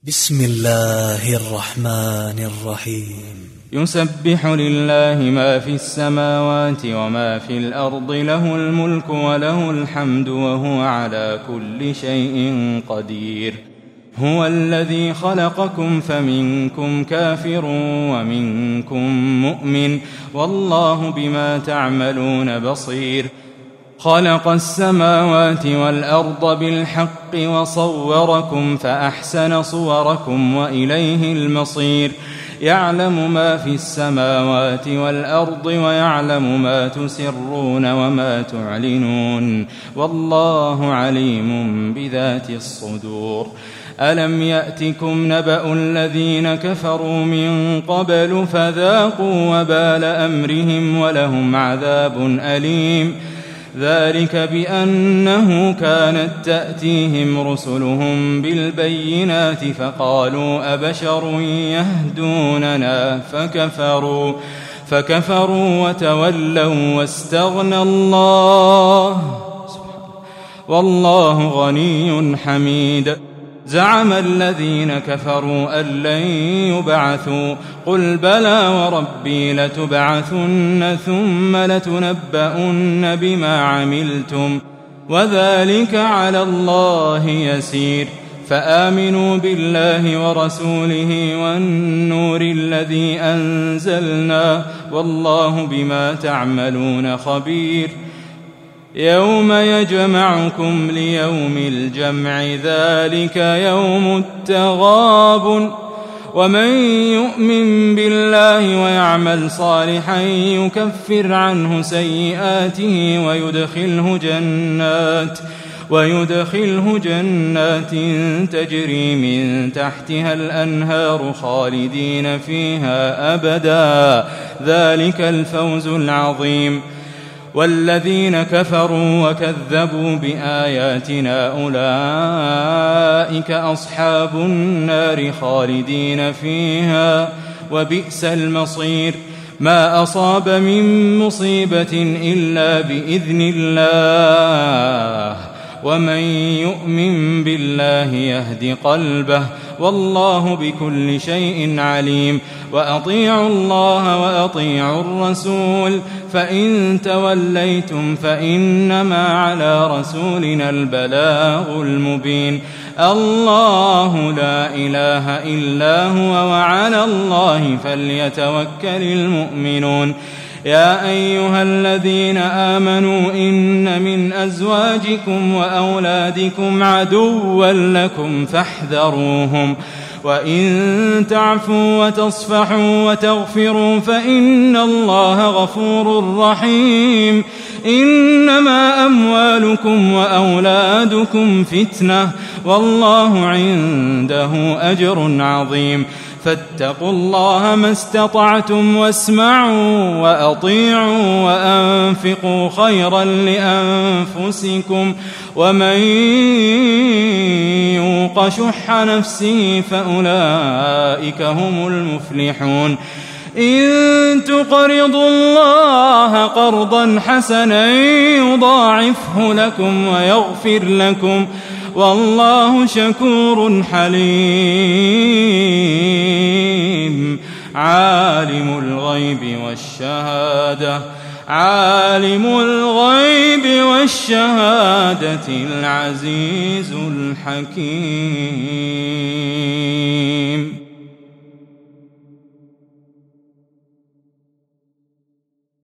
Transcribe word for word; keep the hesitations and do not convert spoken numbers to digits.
بسم الله الرحمن الرحيم. يسبح لله ما في السماوات وما في الأرض، له الملك وله الحمد وهو على كل شيء قدير. هو الذي خلقكم فمنكم كافر ومنكم مؤمن، والله بما تعملون بصير. خلق السماوات والأرض بالحق وصوركم فأحسن صوركم وإليه المصير. يعلم ما في السماوات والأرض ويعلم ما تسرون وما تعلنون، والله عليم بذات الصدور. ألم يأتكم نبأ الذين كفروا من قبل فذاقوا وبال أمرهم ولهم عذاب أليم. ذلك بأنه كانت تأتيهم رسلهم بالبينات فقالوا أبشر يهدوننا فكفروا فكفروا وتولوا واستغنى الله، والله غني حميد. زعم الذين كفروا أن لن يبعثوا، قل بلى وربي لتبعثن ثم لتنبؤن بما عملتم، وذلك على الله يسير. فآمنوا بالله ورسوله والنور الذي أنزلنا، والله بما تعملون خبير. يوم يجمعكم ليوم الجمع، ذلك يوم التغابن. ومن يؤمن بالله ويعمل صالحا يكفر عنه سيئاته ويدخله جنات ويدخله جنات تجري من تحتها الأنهار خالدين فيها أبدا، ذلك الفوز العظيم. والذين كفروا وكذبوا بآياتنا أولئك أصحاب النار خالدين فيها، وبئس المصير. ما أصاب من مصيبة إلا بإذن الله، ومن يؤمن بالله يهد قلبه، والله بكل شيء عليم. وأطيعوا الله وأطيعوا الرسول، فإن توليتم فإنما على رسولنا البلاغ المبين. الله لا إله إلا هو، وعلى الله فليتوكل المؤمنون. يا أيها الذين آمنوا إن من أزواجكم وأولادكم عدوا لكم فاحذروهم، وإن تعفوا وتصفحوا وتغفروا فإن الله غفور رحيم. إنما أموالكم وأولادكم فتنة، والله عنده أجر عظيم. فاتقوا الله ما استطعتم، واسمعوا وأطيعوا وأنفقوا خيرا لأنفسكم، ومن يوق شح نفسه فأولئك هم المفلحون. إن تقرضوا الله قرضا حسنا يضاعفه لكم ويغفر لكم، والله شكور حليم. عالم الغيب والشهادة عالم الغيب والشهادة العزيز الحكيم.